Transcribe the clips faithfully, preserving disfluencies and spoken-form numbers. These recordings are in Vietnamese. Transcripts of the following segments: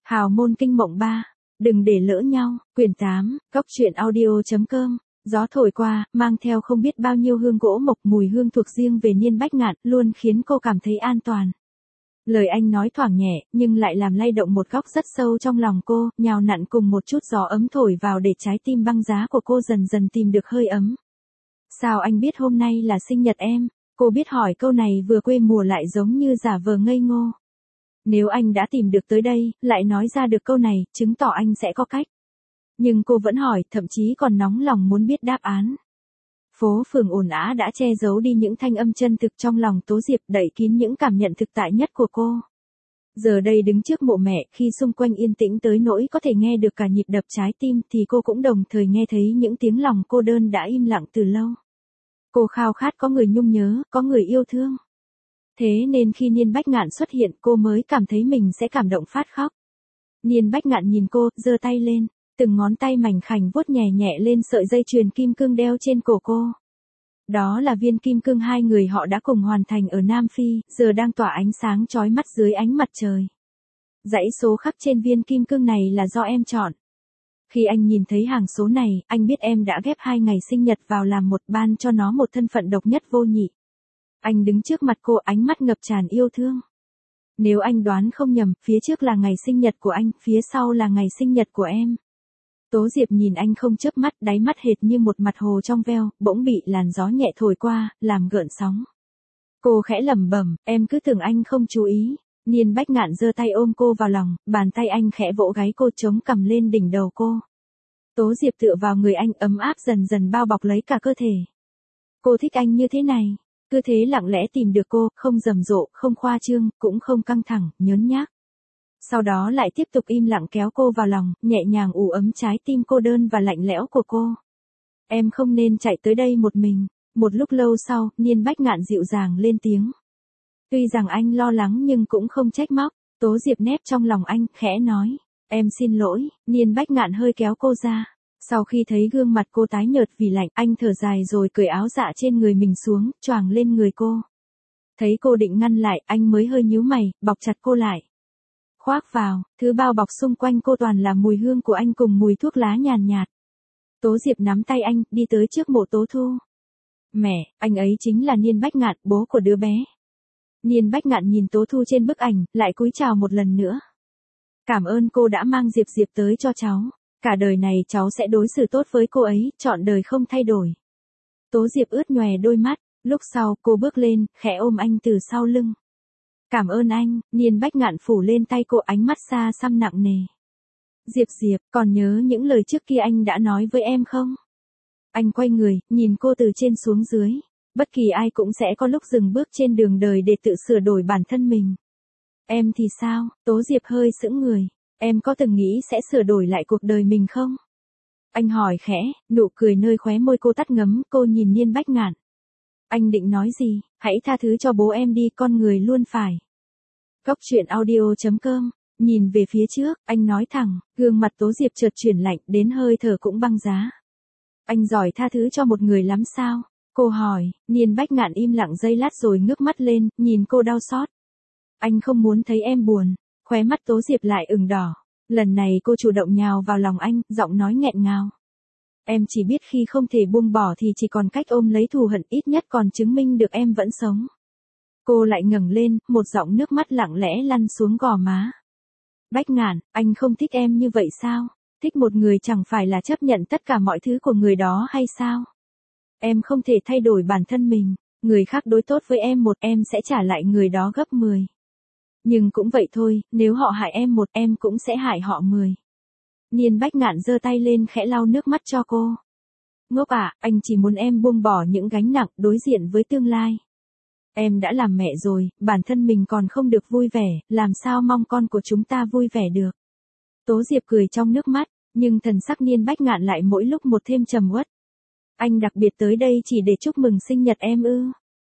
Hào môn kinh mộng ba. Đừng để lỡ nhau. Quyển tám. Cóc truyện audio chấm com. Gió thổi qua, mang theo không biết bao nhiêu hương gỗ mộc, mùi hương thuộc riêng về Niên Bách Ngạn, luôn khiến cô cảm thấy an toàn. Lời anh nói thoảng nhẹ, nhưng lại làm lay động một góc rất sâu trong lòng cô, nhào nặn cùng một chút gió ấm thổi vào để trái tim băng giá của cô dần dần tìm được hơi ấm. Sao anh biết hôm nay là sinh nhật em? Cô biết hỏi câu này vừa quê mùa lại giống như giả vờ ngây ngô. Nếu anh đã tìm được tới đây, lại nói ra được câu này, chứng tỏ anh sẽ có cách. Nhưng cô vẫn hỏi, thậm chí còn nóng lòng muốn biết đáp án. Phố phường ồn ào đã che giấu đi những thanh âm chân thực trong lòng Tố Diệp, đậy kín những cảm nhận thực tại nhất của cô. Giờ đây đứng trước mộ mẹ, khi xung quanh yên tĩnh tới nỗi có thể nghe được cả nhịp đập trái tim, thì cô cũng đồng thời nghe thấy những tiếng lòng cô đơn đã im lặng từ lâu. Cô khao khát có người nhung nhớ, có người yêu thương. Thế nên khi Niên Bách Ngạn xuất hiện, cô mới cảm thấy mình sẽ cảm động phát khóc. Niên Bách Ngạn nhìn cô, giơ tay lên, từng ngón tay mảnh khảnh vuốt nhẹ nhẹ lên sợi dây chuyền kim cương đeo trên cổ cô. Đó là viên kim cương hai người họ đã cùng hoàn thành ở Nam Phi, giờ đang tỏa ánh sáng chói mắt dưới ánh mặt trời. Dãy số khắc trên viên kim cương này là do em chọn. Khi anh nhìn thấy hàng số này, anh biết em đã ghép hai ngày sinh nhật vào làm một, ban cho nó một thân phận độc nhất vô nhị. Anh đứng trước mặt cô, ánh mắt ngập tràn yêu thương. Nếu anh đoán không nhầm, phía trước là ngày sinh nhật của anh, phía sau là ngày sinh nhật của em. Tố Diệp nhìn anh không chớp mắt, đáy mắt hệt như một mặt hồ trong veo, bỗng bị làn gió nhẹ thổi qua, làm gợn sóng. Cô khẽ lẩm bẩm, em cứ tưởng anh không chú ý. Niên Bách Ngạn giơ tay ôm cô vào lòng, bàn tay anh khẽ vỗ gáy cô, chống cằm lên đỉnh đầu cô. Tố Diệp tựa vào người anh, ấm áp dần dần bao bọc lấy cả cơ thể. Cô thích anh như thế này. Cứ thế lặng lẽ tìm được cô, không rầm rộ, không khoa trương, cũng không căng thẳng, nhớn nhác. Sau đó lại tiếp tục im lặng kéo cô vào lòng, nhẹ nhàng ủ ấm trái tim cô đơn và lạnh lẽo của cô. Em không nên chạy tới đây một mình. Một lúc lâu sau, Niên Bách Ngạn dịu dàng lên tiếng. Tuy rằng anh lo lắng nhưng cũng không trách móc. Tố Diệp nép trong lòng anh, khẽ nói. Em xin lỗi. Niên Bách Ngạn hơi kéo cô ra. Sau khi thấy gương mặt cô tái nhợt vì lạnh, anh thở dài rồi cởi áo dạ trên người mình xuống, choàng lên người cô. Thấy cô định ngăn lại, anh mới hơi nhíu mày, bọc chặt cô lại. Khoác vào, thứ bao bọc xung quanh cô toàn là mùi hương của anh cùng mùi thuốc lá nhàn nhạt. Tố Diệp nắm tay anh, đi tới trước mộ Tố Thu. Mẹ, anh ấy chính là Niên Bách Ngạn, bố của đứa bé. Niên Bách Ngạn nhìn Tố Thu trên bức ảnh, lại cúi chào một lần nữa. Cảm ơn cô đã mang Diệp Diệp tới cho cháu. Cả đời này cháu sẽ đối xử tốt với cô ấy, trọn đời không thay đổi. Tố Diệp ướt nhòe đôi mắt, lúc sau cô bước lên, khẽ ôm anh từ sau lưng. Cảm ơn anh. Niên Bách Ngạn phủ lên tay cô, ánh mắt xa xăm nặng nề. Diệp Diệp, còn nhớ những lời trước kia anh đã nói với em không? Anh quay người, nhìn cô từ trên xuống dưới. Bất kỳ ai cũng sẽ có lúc dừng bước trên đường đời để tự sửa đổi bản thân mình. Em thì sao? Tố Diệp hơi sững người. Em có từng nghĩ sẽ sửa đổi lại cuộc đời mình không? Anh hỏi khẽ, nụ cười nơi khóe môi cô tắt ngấm, cô nhìn Niên Bách Ngạn. Anh định nói gì? Hãy tha thứ cho bố em đi, con người luôn phải. Cóc truyện audio chấm com. Nhìn về phía trước, anh nói thẳng, gương mặt Tố Diệp chợt chuyển lạnh, đến hơi thở cũng băng giá. Anh giỏi tha thứ cho một người lắm sao? Cô hỏi. Niên Bách Ngạn im lặng giây lát rồi ngước mắt lên, nhìn cô đau xót. Anh không muốn thấy em buồn. Khóe mắt Tố Diệp lại ửng đỏ. Lần này cô chủ động nhào vào lòng anh, giọng nói nghẹn ngào. Em chỉ biết khi không thể buông bỏ thì chỉ còn cách ôm lấy thù hận, ít nhất còn chứng minh được em vẫn sống. Cô lại ngẩng lên, một giọng nước mắt lặng lẽ lăn xuống gò má. Bách Ngạn, anh không thích em như vậy sao? Thích một người chẳng phải là chấp nhận tất cả mọi thứ của người đó hay sao? Em không thể thay đổi bản thân mình. Người khác đối tốt với em một, em sẽ trả lại người đó gấp mười. Nhưng cũng vậy thôi, nếu họ hại em một, em cũng sẽ hại họ mười. Niên Bách Ngạn giơ tay lên khẽ lau nước mắt cho cô. Ngốc à, anh chỉ muốn em buông bỏ những gánh nặng, đối diện với tương lai. Em đã làm mẹ rồi, bản thân mình còn không được vui vẻ, làm sao mong con của chúng ta vui vẻ được. Tố Diệp cười trong nước mắt, nhưng thần sắc Niên Bách Ngạn lại mỗi lúc một thêm trầm uất. Anh đặc biệt tới đây chỉ để chúc mừng sinh nhật em ư?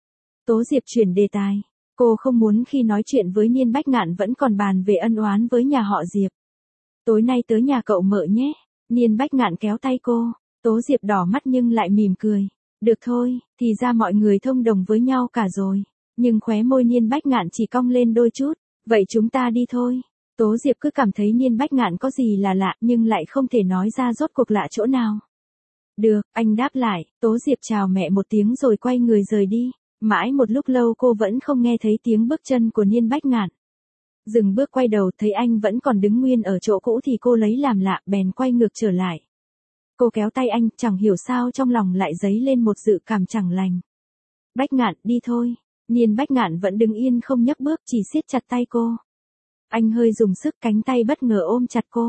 Tố Diệp chuyển đề tài. Cô không muốn khi nói chuyện với Niên Bách Ngạn vẫn còn bàn về ân oán với nhà họ Diệp. Tối nay tới nhà cậu Mợ nhé. Niên Bách Ngạn kéo tay cô. Tố Diệp đỏ mắt nhưng lại mỉm cười. Được thôi, thì ra mọi người thông đồng với nhau cả rồi. Nhưng khóe môi Niên Bách Ngạn chỉ cong lên đôi chút. Vậy chúng ta đi thôi. Tố Tố Diệp cứ cảm thấy Niên Bách Ngạn có gì là lạ nhưng lại không thể nói ra rốt cuộc lạ chỗ nào. Được, anh đáp lại, Tố Diệp chào mẹ một tiếng rồi quay người rời đi. Mãi một lúc lâu cô vẫn không nghe thấy tiếng bước chân của Niên Bách Ngạn. Dừng bước quay đầu thấy anh vẫn còn đứng nguyên ở chỗ cũ thì cô lấy làm lạ bèn quay ngược trở lại. Cô kéo tay anh, chẳng hiểu sao trong lòng lại dấy lên một dự cảm chẳng lành. Bách Ngạn, đi thôi. Niên Bách Ngạn vẫn đứng yên không nhấc bước, chỉ siết chặt tay cô. Anh hơi dùng sức, cánh tay bất ngờ ôm chặt cô.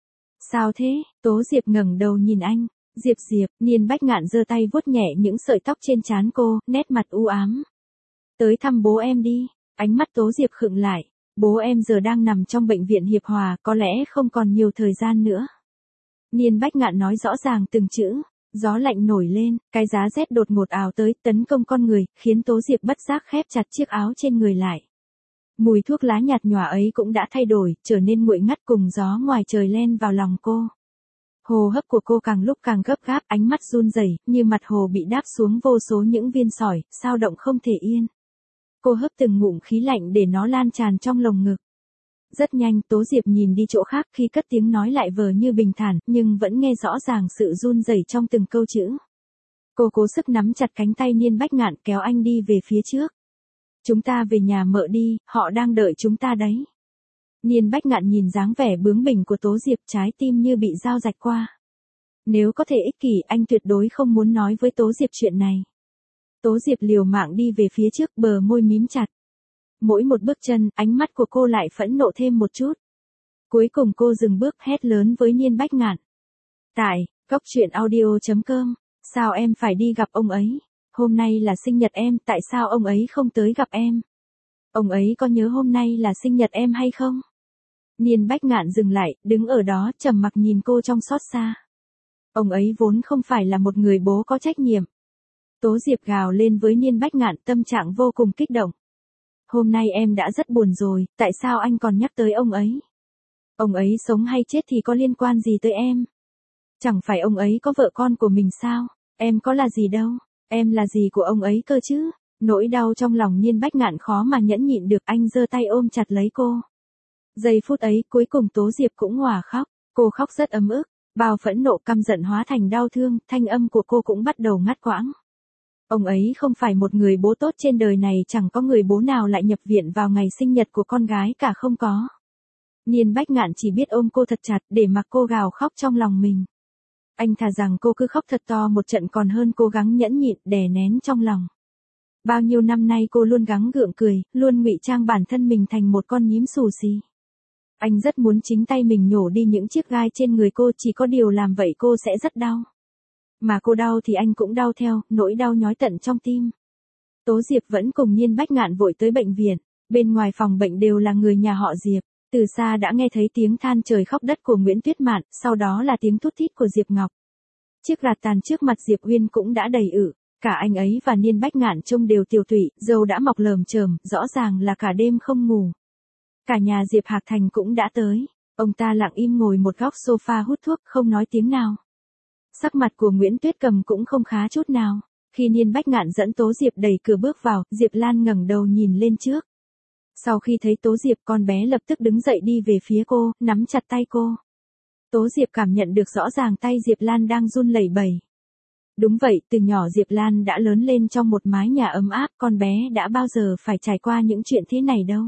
Sao thế? Tố Diệp ngẩng đầu nhìn anh. Diệp Diệp, Niên Bách Ngạn giơ tay vuốt nhẹ những sợi tóc trên trán cô, nét mặt u ám. Tới thăm bố em đi. Ánh mắt Tố Diệp khựng lại. Bố em giờ đang nằm trong bệnh viện Hiệp Hòa, có lẽ không còn nhiều thời gian nữa. Niên Bách Ngạn nói rõ ràng từng chữ. Gió lạnh nổi lên, cái giá rét đột ngột ào tới, tấn công con người, khiến Tố Diệp bất giác khép chặt chiếc áo trên người lại. Mùi thuốc lá nhạt nhòa ấy cũng đã thay đổi, trở nên nguội ngắt cùng gió ngoài trời len vào lòng cô. Hô hấp của cô càng lúc càng gấp gáp, ánh mắt run rẩy, như mặt hồ bị đáp xuống vô số những viên sỏi, sao động không thể yên. Cô hấp từng ngụm khí lạnh để nó lan tràn trong lồng ngực. Rất nhanh, Tố Diệp nhìn đi chỗ khác, khi cất tiếng nói lại vờ như bình thản, nhưng vẫn nghe rõ ràng sự run rẩy trong từng câu chữ. Cô cố sức nắm chặt cánh tay Niên Bách Ngạn, kéo anh đi về phía trước. Chúng ta về nhà mợ đi, họ đang đợi chúng ta đấy. Niên Bách Ngạn nhìn dáng vẻ bướng bỉnh của Tố Diệp, trái tim như bị dao rạch qua. Nếu có thể ích kỷ, anh tuyệt đối không muốn nói với Tố Diệp chuyện này. Tố Diệp liều mạng đi về phía trước, bờ môi mím chặt. Mỗi một bước chân, ánh mắt của cô lại phẫn nộ thêm một chút. Cuối cùng cô dừng bước, hét lớn với Niên Bách Ngạn. Tại, góc truyện audio chấm com, sao em phải đi gặp ông ấy? Hôm nay là sinh nhật em, tại sao ông ấy không tới gặp em? Ông ấy có nhớ hôm nay là sinh nhật em hay không? Niên Bách Ngạn dừng lại, đứng ở đó, trầm mặc nhìn cô trong xót xa. Ông ấy vốn không phải là một người bố có trách nhiệm. Tố Diệp gào lên với Niên Bách Ngạn, tâm trạng vô cùng kích động. Hôm nay em đã rất buồn rồi, tại sao anh còn nhắc tới ông ấy? Ông ấy sống hay chết thì có liên quan gì tới em? Chẳng phải ông ấy có vợ con của mình sao? Em có là gì đâu, em là gì của ông ấy cơ chứ? Nỗi đau trong lòng Niên Bách Ngạn khó mà nhẫn nhịn được, anh giơ tay ôm chặt lấy cô. Giây phút ấy, cuối cùng Tố Diệp cũng òa khóc, cô khóc rất ấm ức, bao phẫn nộ căm giận hóa thành đau thương, thanh âm của cô cũng bắt đầu ngắt quãng. Ông ấy không phải một người bố tốt, trên đời này chẳng có người bố nào lại nhập viện vào ngày sinh nhật của con gái cả, không có. Niên Bách Ngạn chỉ biết ôm cô thật chặt để mặc cô gào khóc trong lòng mình. Anh thà rằng cô cứ khóc thật to một trận còn hơn cố gắng nhẫn nhịn, đè nén trong lòng. Bao nhiêu năm nay cô luôn gắng gượng cười, luôn ngụy trang bản thân mình thành một con nhím xù xì. Anh rất muốn chính tay mình nhổ đi những chiếc gai trên người cô, chỉ có điều làm vậy cô sẽ rất đau. Mà cô đau thì anh cũng đau theo, nỗi đau nhói tận trong tim. Tố Diệp vẫn cùng Niên Bách Ngạn vội tới bệnh viện, bên ngoài phòng bệnh đều là người nhà họ Diệp, từ xa đã nghe thấy tiếng than trời khóc đất của Nguyễn Tuyết Mạn, sau đó là tiếng thút thít của Diệp Ngọc. Chiếc gạt tàn trước mặt Diệp Uyên cũng đã đầy ử, cả anh ấy và Niên Bách Ngạn trông đều tiều tụy, râu đã mọc lởm chởm, rõ ràng là cả đêm không ngủ. Cả nhà Diệp Hạc Thành cũng đã tới, ông ta lặng im ngồi một góc sofa hút thuốc, không nói tiếng nào. Sắc mặt của Nguyễn Tuyết Cầm cũng không khá chút nào. Khi Niên Bách Ngạn dẫn Tố Diệp đẩy cửa bước vào, Diệp Lan ngẩng đầu nhìn lên trước. Sau khi thấy Tố Diệp, con bé lập tức đứng dậy đi về phía cô, nắm chặt tay cô. Tố Diệp cảm nhận được rõ ràng tay Diệp Lan đang run lẩy bẩy. Đúng vậy, từ nhỏ Diệp Lan đã lớn lên trong một mái nhà ấm áp, con bé đã bao giờ phải trải qua những chuyện thế này đâu.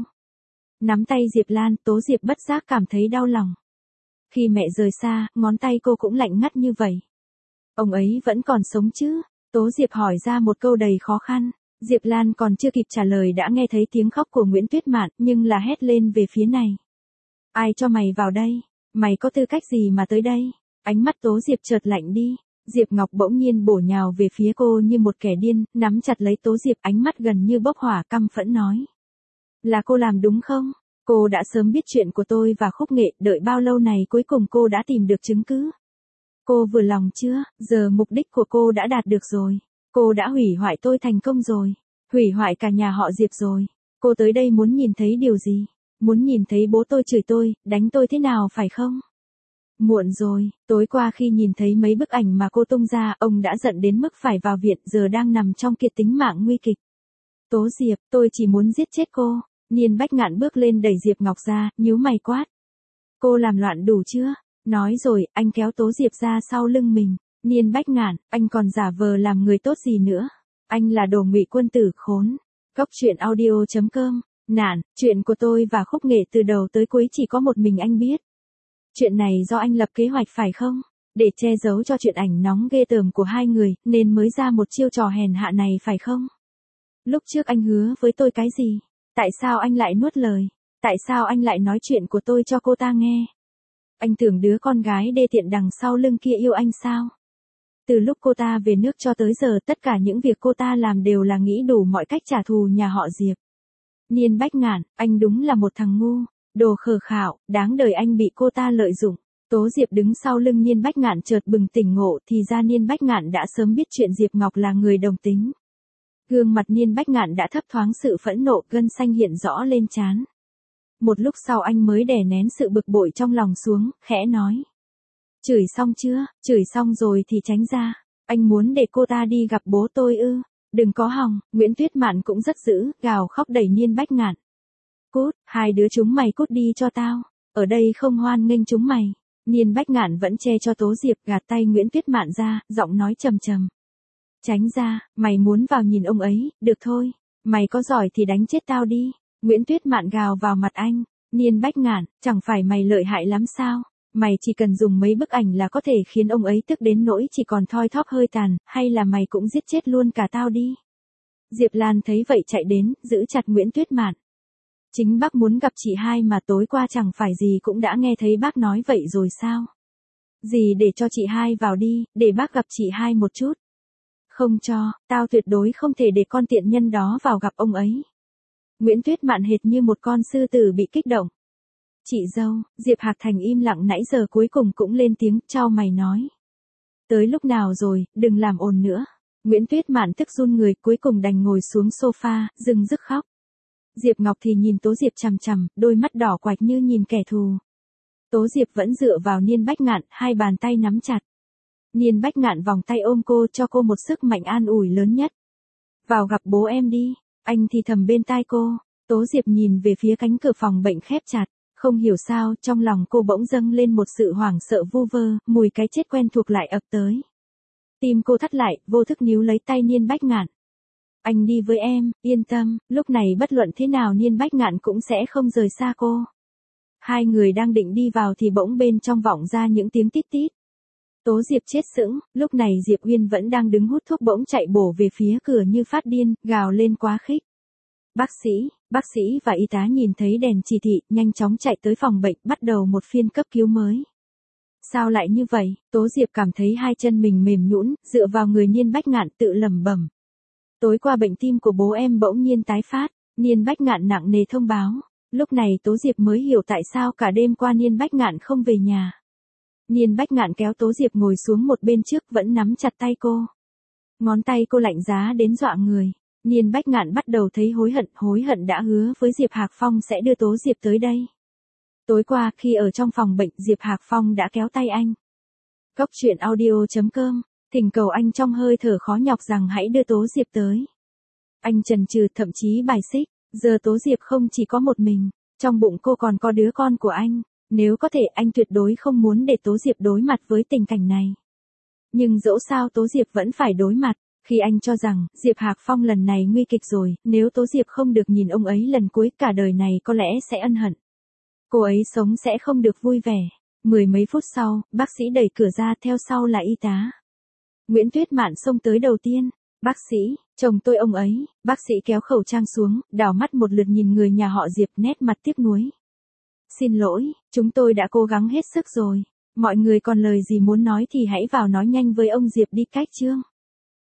Nắm tay Diệp Lan, Tố Diệp bất giác cảm thấy đau lòng. Khi mẹ rời xa, ngón tay cô cũng lạnh ngắt như vậy. Ông ấy vẫn còn sống chứ? Tố Diệp hỏi ra một câu đầy khó khăn. Diệp Lan còn chưa kịp trả lời đã nghe thấy tiếng khóc của Nguyễn Tuyết Mạn, nhưng là hét lên về phía này. Ai cho mày vào đây? Mày có tư cách gì mà tới đây? Ánh mắt Tố Diệp chợt lạnh đi. Diệp Ngọc bỗng nhiên bổ nhào về phía cô như một kẻ điên, nắm chặt lấy Tố Diệp, ánh mắt gần như bốc hỏa, căm phẫn nói. Là cô làm đúng không? Cô đã sớm biết chuyện của tôi và Khúc Nghệ, đợi bao lâu này cuối cùng cô đã tìm được chứng cứ. Cô vừa lòng chưa? Giờ mục đích của cô đã đạt được rồi. Cô đã hủy hoại tôi thành công rồi. Hủy hoại cả nhà họ Diệp rồi. Cô tới đây muốn nhìn thấy điều gì? Muốn nhìn thấy bố tôi chửi tôi, đánh tôi thế nào phải không? Muộn rồi, tối qua khi nhìn thấy mấy bức ảnh mà cô tung ra, ông đã giận đến mức phải vào viện, giờ đang nằm trong kiệt tính mạng nguy kịch. Tố Diệp, tôi chỉ muốn giết chết cô. Niên Bách Ngạn bước lên đẩy Diệp Ngọc ra, nhíu mày quát. Cô làm loạn đủ chưa? Nói rồi, anh kéo Tố Diệp ra sau lưng mình. Niên Bách Ngạn, anh còn giả vờ làm người tốt gì nữa? Anh là đồ ngụy quân tử khốn. Cốc truyện audio chấm com. Nạn, chuyện của tôi và Khúc Nghệ từ đầu tới cuối chỉ có một mình anh biết. Chuyện này do anh lập kế hoạch phải không? Để che giấu cho chuyện ảnh nóng ghê tởm của hai người, nên mới ra một chiêu trò hèn hạ này phải không? Lúc trước anh hứa với tôi cái gì? Tại sao anh lại nuốt lời? Tại sao anh lại nói chuyện của tôi cho cô ta nghe? Anh tưởng đứa con gái đê tiện đằng sau lưng kia yêu anh sao? Từ lúc cô ta về nước cho tới giờ tất cả những việc cô ta làm đều là nghĩ đủ mọi cách trả thù nhà họ Diệp. Niên Bách Ngạn, anh đúng là một thằng ngu, đồ khờ khạo, đáng đời anh bị cô ta lợi dụng. Tố Diệp đứng sau lưng Niên Bách Ngạn chợt bừng tỉnh ngộ thì ra Niên Bách Ngạn đã sớm biết chuyện Diệp Ngọc là người đồng tính. Gương mặt Niên Bách Ngạn đã thấp thoáng sự phẫn nộ, gân xanh hiện rõ lên trán. Một lúc sau anh mới đè nén sự bực bội trong lòng xuống, khẽ nói. Chửi xong chưa? Chửi xong rồi thì tránh ra. Anh muốn để cô ta đi gặp bố tôi ư? Đừng có hòng. Nguyễn Tuyết Mạn cũng rất dữ, gào khóc đẩy Niên Bách Ngạn. Cút, hai đứa chúng mày cút đi cho tao. Ở đây không hoan nghênh chúng mày. Niên Bách Ngạn vẫn che cho Tố Diệp, gạt tay Nguyễn Tuyết Mạn ra, giọng nói trầm trầm. Tránh ra, mày muốn vào nhìn ông ấy, được thôi. Mày có giỏi thì đánh chết tao đi. Nguyễn Tuyết Mạn gào vào mặt anh. Niên Bách Ngạn, chẳng phải mày lợi hại lắm sao? Mày chỉ cần dùng mấy bức ảnh là có thể khiến ông ấy tức đến nỗi chỉ còn thoi thóp hơi tàn, hay là mày cũng giết chết luôn cả tao đi. Diệp Lan thấy vậy chạy đến, giữ chặt Nguyễn Tuyết Mạn. Chính bác muốn gặp chị hai mà tối qua chẳng phải gì cũng đã nghe thấy bác nói vậy rồi sao? Gì để cho chị hai vào đi, để bác gặp chị hai một chút. Không cho, tao tuyệt đối không thể để con tiện nhân đó vào gặp ông ấy. Nguyễn Tuyết Mạn hệt như một con sư tử bị kích động. Chị dâu, Diệp Hạc Thành im lặng nãy giờ cuối cùng cũng lên tiếng, chau mày nói. Tới lúc nào rồi, đừng làm ồn nữa. Nguyễn Tuyết Mạn tức run người, cuối cùng đành ngồi xuống sofa, dưng dứt khóc. Diệp Ngọc thì nhìn Tố Diệp chằm chằm, đôi mắt đỏ quạch như nhìn kẻ thù. Tố Diệp vẫn dựa vào Niên Bách Ngạn, hai bàn tay nắm chặt. Niên Bách Ngạn vòng tay ôm cô, cho cô một sức mạnh an ủi lớn nhất. Vào gặp bố em đi, anh thì thầm bên tai cô. Tố Diệp nhìn về phía cánh cửa phòng bệnh khép chặt. Không hiểu sao, trong lòng cô bỗng dâng lên một sự hoảng sợ vu vơ, mùi cái chết quen thuộc lại ập tới. Tim cô thắt lại, vô thức níu lấy tay Niên Bách Ngạn. Anh đi với em, yên tâm, lúc này bất luận thế nào Niên Bách Ngạn cũng sẽ không rời xa cô. Hai người đang định đi vào thì bỗng bên trong vọng ra những tiếng tít tít. Tố Diệp chết sững, lúc này Diệp Uyên vẫn đang đứng hút thuốc bỗng chạy bổ về phía cửa như phát điên, gào lên quá khích. Bác sĩ, bác sĩ và y tá nhìn thấy đèn chỉ thị, nhanh chóng chạy tới phòng bệnh, bắt đầu một phiên cấp cứu mới. Sao lại như vậy? Tố Diệp cảm thấy hai chân mình mềm nhũn, dựa vào người Niên Bách Ngạn tự lẩm bẩm. Tối qua bệnh tim của bố em bỗng nhiên tái phát, Niên Bách Ngạn nặng nề thông báo. Lúc này Tố Diệp mới hiểu tại sao cả đêm qua Niên Bách Ngạn không về nhà. Niên Bách Ngạn kéo Tố Diệp ngồi xuống một bên trước, vẫn nắm chặt tay cô. Ngón tay cô lạnh giá đến dọa người. Niên Bách Ngạn bắt đầu thấy hối hận, hối hận đã hứa với Diệp Hạc Phong sẽ đưa Tố Diệp tới đây. Tối qua khi ở trong phòng bệnh, Diệp Hạc Phong đã kéo tay anh. Cốc truyện audio chấm com, thỉnh cầu anh trong hơi thở khó nhọc rằng hãy đưa Tố Diệp tới. Anh chần chừ, thậm chí bài xích, giờ Tố Diệp không chỉ có một mình, trong bụng cô còn có đứa con của anh. Nếu có thể anh tuyệt đối không muốn để Tố Diệp đối mặt với tình cảnh này. Nhưng dẫu sao Tố Diệp vẫn phải đối mặt. Khi anh cho rằng, Diệp Hạc Phong lần này nguy kịch rồi, nếu Tố Diệp không được nhìn ông ấy lần cuối cả đời này có lẽ sẽ ân hận. Cô ấy sống sẽ không được vui vẻ. Mười mấy phút sau, bác sĩ đẩy cửa ra, theo sau là y tá. Nguyễn Tuyết Mạn xông tới đầu tiên. Bác sĩ, chồng tôi ông ấy. Bác sĩ kéo khẩu trang xuống, đảo mắt một lượt nhìn người nhà họ Diệp, nét mặt tiếc nuối. Xin lỗi, chúng tôi đã cố gắng hết sức rồi. Mọi người còn lời gì muốn nói thì hãy vào nói nhanh với ông Diệp đi, cách chương.